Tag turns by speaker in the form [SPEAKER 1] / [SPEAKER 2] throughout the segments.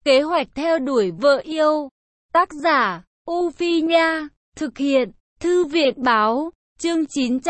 [SPEAKER 1] Kế hoạch theo đuổi vợ yêu. Tác giả, U Phi Nha. Thực hiện, Thư viện Báo. Chương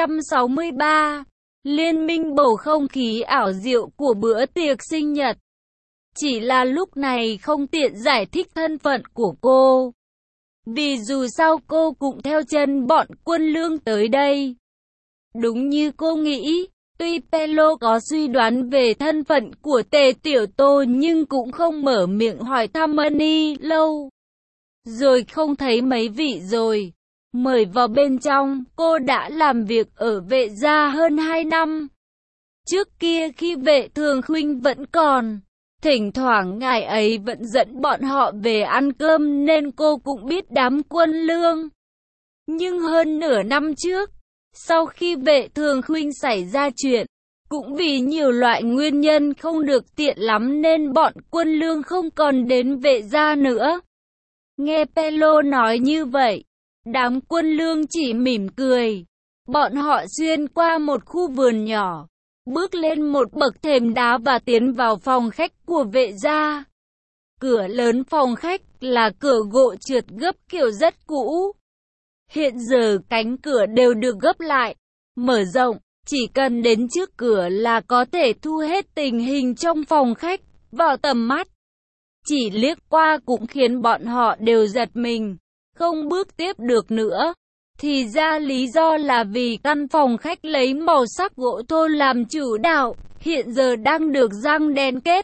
[SPEAKER 1] 963. Liên minh bầu không khí ảo diệu của bữa tiệc sinh nhật. Chỉ là lúc này không tiện giải thích thân phận của cô. Vì dù sao cô cũng theo chân bọn Quân Lương tới đây. Đúng như cô nghĩ, tuy Pelo có suy đoán về thân phận của Tề Tiểu Tô nhưng cũng không mở miệng hỏi thăm Money lâu. Rồi không thấy mấy vị rồi. Mời vào bên trong, cô đã làm việc ở Vệ gia hơn 2 năm. Trước kia khi Vệ Thường Khuynh vẫn còn, thỉnh thoảng ngài ấy vẫn dẫn bọn họ về ăn cơm nên cô cũng biết đám Quân Lương. Nhưng hơn nửa năm trước, sau khi Vệ Thường Khuynh xảy ra chuyện, cũng vì nhiều loại nguyên nhân không được tiện lắm nên bọn Quân Lương không còn đến Vệ gia nữa. Nghe Pelo nói như vậy, đám Quân Lương chỉ mỉm cười. Bọn họ xuyên qua một khu vườn nhỏ, bước lên một bậc thềm đá và tiến vào phòng khách của Vệ gia. Cửa lớn phòng khách là cửa gỗ trượt gấp kiểu rất cũ. Hiện giờ cánh cửa đều được gấp lại, mở rộng, chỉ cần đến trước cửa là có thể thu hết tình hình trong phòng khách vào tầm mắt. Chỉ liếc qua cũng khiến bọn họ đều giật mình, không bước tiếp được nữa. Thì ra lý do là vì căn phòng khách lấy màu sắc gỗ thô làm chủ đạo, hiện giờ đang được răng đèn kết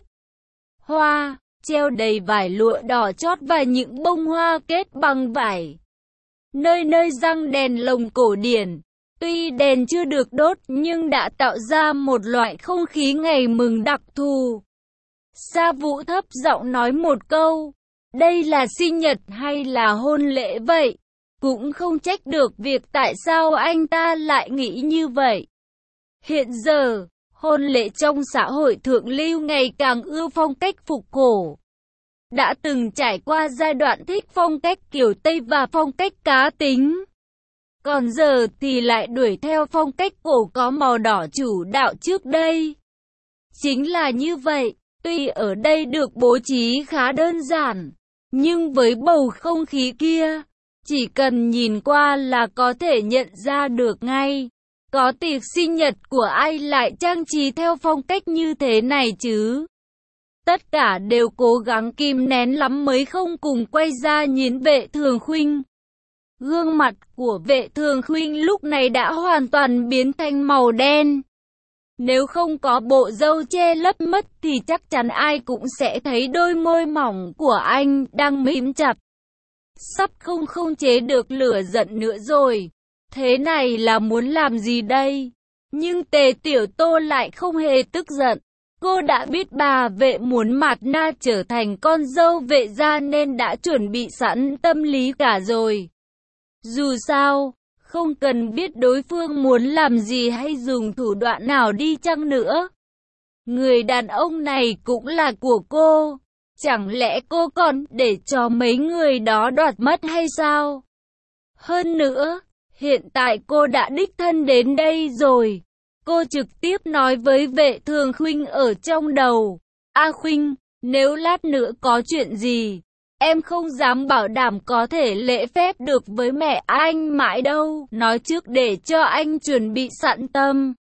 [SPEAKER 1] hoa, treo đầy vải lụa đỏ chót và những bông hoa kết bằng vải. Nơi nơi răng đèn lồng cổ điển, tuy đèn chưa được đốt nhưng đã tạo ra một loại không khí ngày mừng đặc thù. Sa Vũ thấp giọng nói một câu, đây là sinh nhật hay là hôn lễ vậy? Cũng không trách được việc tại sao anh ta lại nghĩ như vậy. Hiện giờ, hôn lễ trong xã hội thượng lưu ngày càng ưa phong cách phục cổ. Đã từng trải qua giai đoạn thích phong cách kiểu Tây và phong cách cá tính. Còn giờ thì lại đuổi theo phong cách cổ có màu đỏ chủ đạo trước đây. Chính là như vậy, tuy ở đây được bố trí khá đơn giản, nhưng với bầu không khí kia, chỉ cần nhìn qua là có thể nhận ra được ngay. Có tiệc sinh nhật của ai lại trang trí theo phong cách như thế này chứ? Tất cả đều cố gắng kìm nén lắm mới không cùng quay ra nhìn Vệ Thường Khuynh. Gương mặt của Vệ Thường Khuynh lúc này đã hoàn toàn biến thành màu đen. Nếu không có bộ râu che lấp mất thì chắc chắn ai cũng sẽ thấy đôi môi mỏng của anh đang mím chặt. Sắp không chế được lửa giận nữa rồi. Thế này là muốn làm gì đây? Nhưng Tề Tiểu Tô lại không hề tức giận. Cô đã biết bà Vệ muốn Mạt Na trở thành con dâu Vệ gia nên đã chuẩn bị sẵn tâm lý cả rồi. Dù sao, không cần biết đối phương muốn làm gì hay dùng thủ đoạn nào đi chăng nữa. Người đàn ông này cũng là của cô. Chẳng lẽ cô còn để cho mấy người đó đoạt mất hay sao? Hơn nữa, hiện tại cô đã đích thân đến đây rồi. Cô trực tiếp nói với Vệ Thường Khuynh ở trong đầu. A Khuynh, nếu lát nữa có chuyện gì, em không dám bảo đảm có thể lễ phép được với mẹ anh mãi đâu. Nói trước để cho anh chuẩn bị sẵn tâm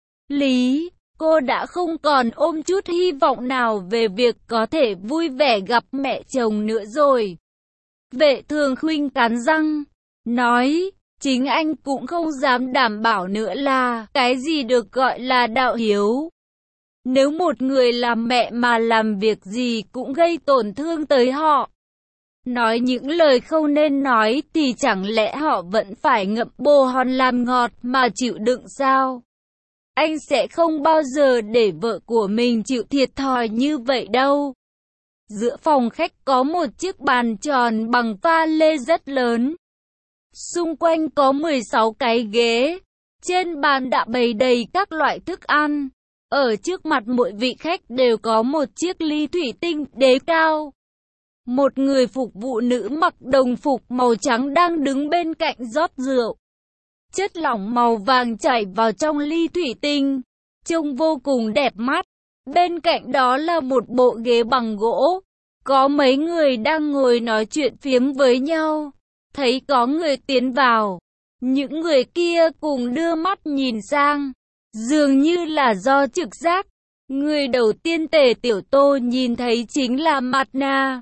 [SPEAKER 1] lý. Cô đã không còn ôm chút hy vọng nào về việc có thể vui vẻ gặp mẹ chồng nữa rồi. Vệ Thường Khuynh cắn răng, nói, chính anh cũng không dám đảm bảo nữa là cái gì được gọi là đạo hiếu. Nếu một người làm mẹ mà làm việc gì cũng gây tổn thương tới họ, nói những lời không nên nói thì chẳng lẽ họ vẫn phải ngậm bồ hòn làm ngọt mà chịu đựng sao? Anh sẽ không bao giờ để vợ của mình chịu thiệt thòi như vậy đâu. Giữa phòng khách có một chiếc bàn tròn bằng pha lê rất lớn. Xung quanh có 16 cái ghế. Trên bàn đã bày đầy các loại thức ăn. Ở trước mặt mỗi vị khách đều có một chiếc ly thủy tinh đế cao. Một người phục vụ nữ mặc đồng phục màu trắng đang đứng bên cạnh rót rượu. Chất lỏng màu vàng chảy vào trong ly thủy tinh, trông vô cùng đẹp mắt. Bên cạnh đó là một bộ ghế bằng gỗ, Có mấy người đang ngồi nói chuyện phiếm với nhau. Thấy có người tiến vào. Những người kia cùng đưa mắt nhìn sang. Dường như là do trực giác. Người đầu tiên Tề Tiểu Tô nhìn thấy chính là Mạt Na.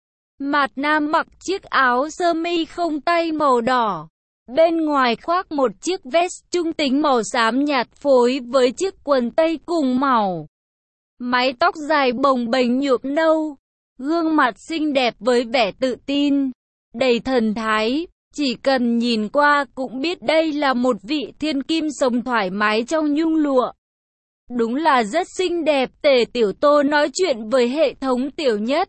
[SPEAKER 1] Mạt Na mặc chiếc áo sơ mi không tay màu đỏ. Bên ngoài khoác một chiếc vest trung tính màu xám nhạt phối với chiếc quần tây cùng màu. Mái tóc dài bồng bềnh nhuộm nâu. Gương mặt xinh đẹp với vẻ tự tin, đầy thần thái. Chỉ cần nhìn qua cũng biết đây là một vị thiên kim sống thoải mái trong nhung lụa. Đúng là rất xinh đẹp. Tề Tiểu Tô nói chuyện với hệ thống Tiểu Nhất.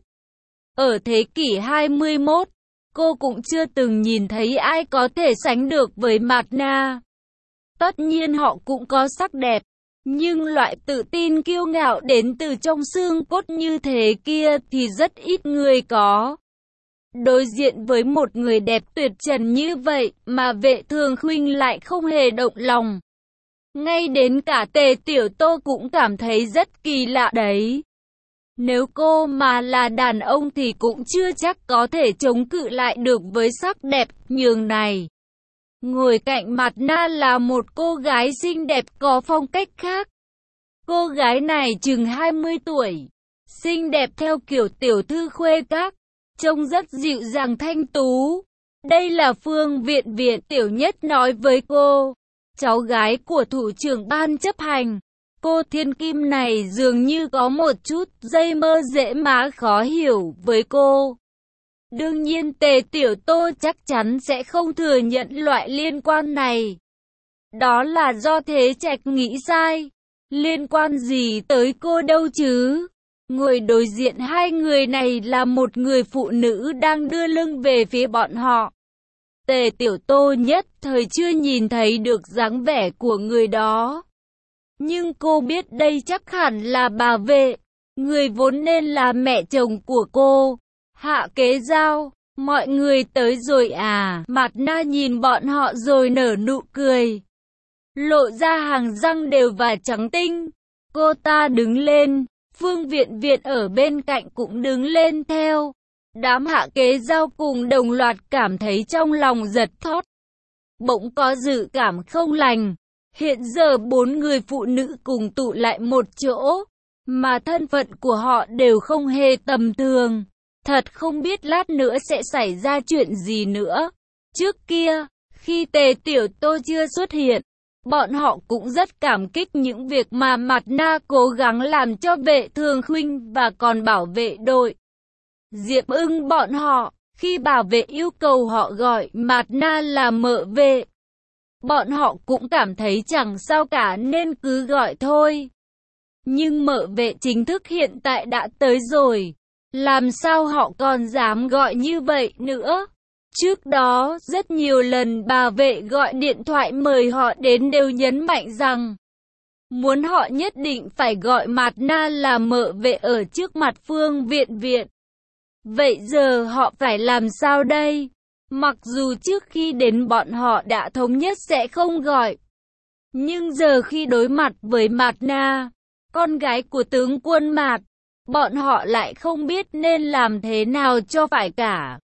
[SPEAKER 1] Ở thế kỷ 21, cô cũng chưa từng nhìn thấy ai có thể sánh được với Mạt Na. Tất nhiên họ cũng có sắc đẹp, nhưng loại tự tin kiêu ngạo đến từ trong xương cốt như thế kia thì rất ít người có. Đối diện với một người đẹp tuyệt trần như vậy mà Vệ Thường Khuynh lại không hề động lòng. Ngay đến cả Tề Tiểu Tô cũng cảm thấy rất kỳ lạ đấy. Nếu cô mà là đàn ông thì cũng chưa chắc có thể chống cự lại được với sắc đẹp nhường này. Ngồi cạnh Mạt Na là một cô gái xinh đẹp có phong cách khác. Cô gái này chừng 20 tuổi, xinh đẹp theo kiểu tiểu thư khuê các, trông rất dịu dàng thanh tú. Đây là Phương Viện Viện, Tiểu Nhất nói với cô, cháu gái của thủ trưởng ban chấp hành. Cô thiên kim này dường như có một chút dây mơ dễ má khó hiểu với cô. Đương nhiên Tề Tiểu Tô chắc chắn sẽ không thừa nhận loại liên quan này. Đó là do Thế Trạch nghĩ sai. Liên quan gì tới cô đâu chứ? Ngồi đối diện hai người này là một người phụ nữ đang đưa lưng về phía bọn họ. Tề Tiểu Tô nhất thời chưa nhìn thấy được dáng vẻ của người đó. Nhưng cô biết đây chắc hẳn là bà Vệ, người vốn nên là mẹ chồng của cô. Hạ Kế Giao, mọi người tới rồi à? Mạt Na nhìn bọn họ rồi nở nụ cười, lộ ra hàng răng đều và trắng tinh. Cô ta đứng lên, Phương Viện Viện ở bên cạnh cũng đứng lên theo. Đám Hạ Kế Giao cùng đồng loạt cảm thấy trong lòng giật thót. Bỗng có dự cảm không lành. Hiện giờ 4 người phụ nữ cùng tụ lại một chỗ, mà thân phận của họ đều không hề tầm thường. Thật không biết lát nữa sẽ xảy ra chuyện gì nữa. Trước kia, khi Tề Tiểu Tô chưa xuất hiện, bọn họ cũng rất cảm kích những việc mà Mạt Na cố gắng làm cho Vệ Thường Khuynh và còn bảo vệ đội Diệp Ưng bọn họ. Khi bảo vệ yêu cầu họ gọi Mạt Na là mợ vệ, bọn họ cũng cảm thấy chẳng sao cả nên cứ gọi thôi. Nhưng mợ vệ chính thức hiện tại đã tới rồi, làm sao họ còn dám gọi như vậy nữa? Trước đó, rất nhiều lần bà Vệ gọi điện thoại mời họ đến đều nhấn mạnh rằng muốn họ nhất định phải gọi Mạt Na là mợ vệ ở trước mặt Phương Viện Viện. Vậy giờ họ phải làm sao đây? Mặc dù trước khi đến bọn họ đã thống nhất sẽ không gọi, nhưng giờ khi đối mặt với Mạt Na, con gái của tướng quân Mạt, bọn họ lại không biết nên làm thế nào cho phải cả.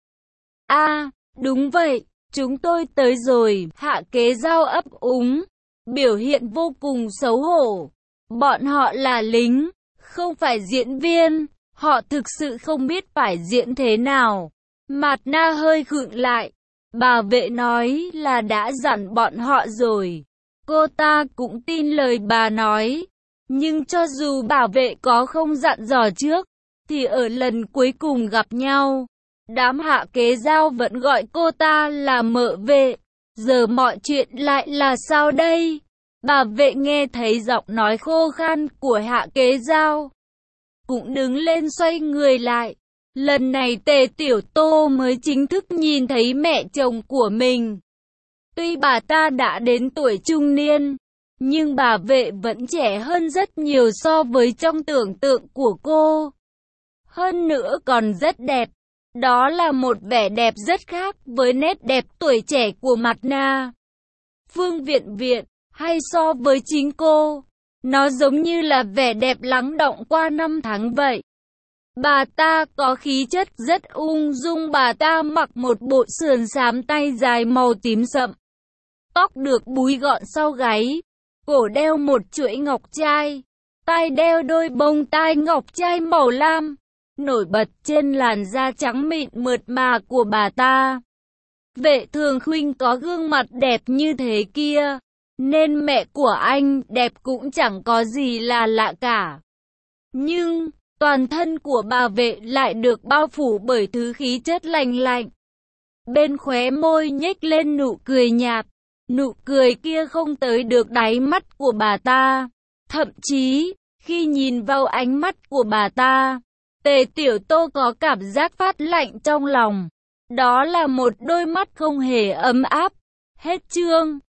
[SPEAKER 1] Đúng vậy, chúng tôi tới rồi. Hạ Kế Giao ấp úng, biểu hiện vô cùng xấu hổ. Bọn họ là lính, không phải diễn viên, họ thực sự không biết phải diễn thế nào. Mạt Na hơi khựng lại, bà Vệ nói là đã dặn bọn họ rồi. Cô ta cũng tin lời bà nói, nhưng cho dù bà Vệ có không dặn dò trước, thì ở lần cuối cùng gặp nhau, đám Hạ Kế Giao vẫn gọi cô ta là mợ vệ. Giờ mọi chuyện lại là sao đây? Bà Vệ nghe thấy giọng nói khô khan của Hạ Kế Giao, cũng đứng lên xoay người lại. Lần này Tề Tiểu Tô mới chính thức nhìn thấy mẹ chồng của mình. Tuy bà ta đã đến tuổi trung niên, nhưng bà Vệ vẫn trẻ hơn rất nhiều so với trong tưởng tượng của cô. Hơn nữa còn rất đẹp. Đó là một vẻ đẹp rất khác với nét đẹp tuổi trẻ của Mạt Na. Phương Viện Viện, hay so với chính cô, nó giống như là vẻ đẹp lắng đọng qua năm tháng vậy. Bà ta có khí chất rất ung dung, bà ta mặc một bộ sườn xám tay dài màu tím sậm. Tóc được búi gọn sau gáy, cổ đeo một chuỗi ngọc trai, tai đeo đôi bông tai ngọc trai màu lam, nổi bật trên làn da trắng mịn mượt mà của bà ta. Vệ Thường Khuynh có gương mặt đẹp như thế kia, nên mẹ của anh đẹp cũng chẳng có gì là lạ cả. Nhưng toàn thân của bà Vệ lại được bao phủ bởi thứ khí chất lành lạnh. Bên khóe môi nhếch lên nụ cười nhạt, nụ cười kia không tới được đáy mắt của bà ta. Thậm chí, khi nhìn vào ánh mắt của bà ta, Tề Tiểu Tô có cảm giác phát lạnh trong lòng. Đó là một đôi mắt không hề ấm áp. Hết chương.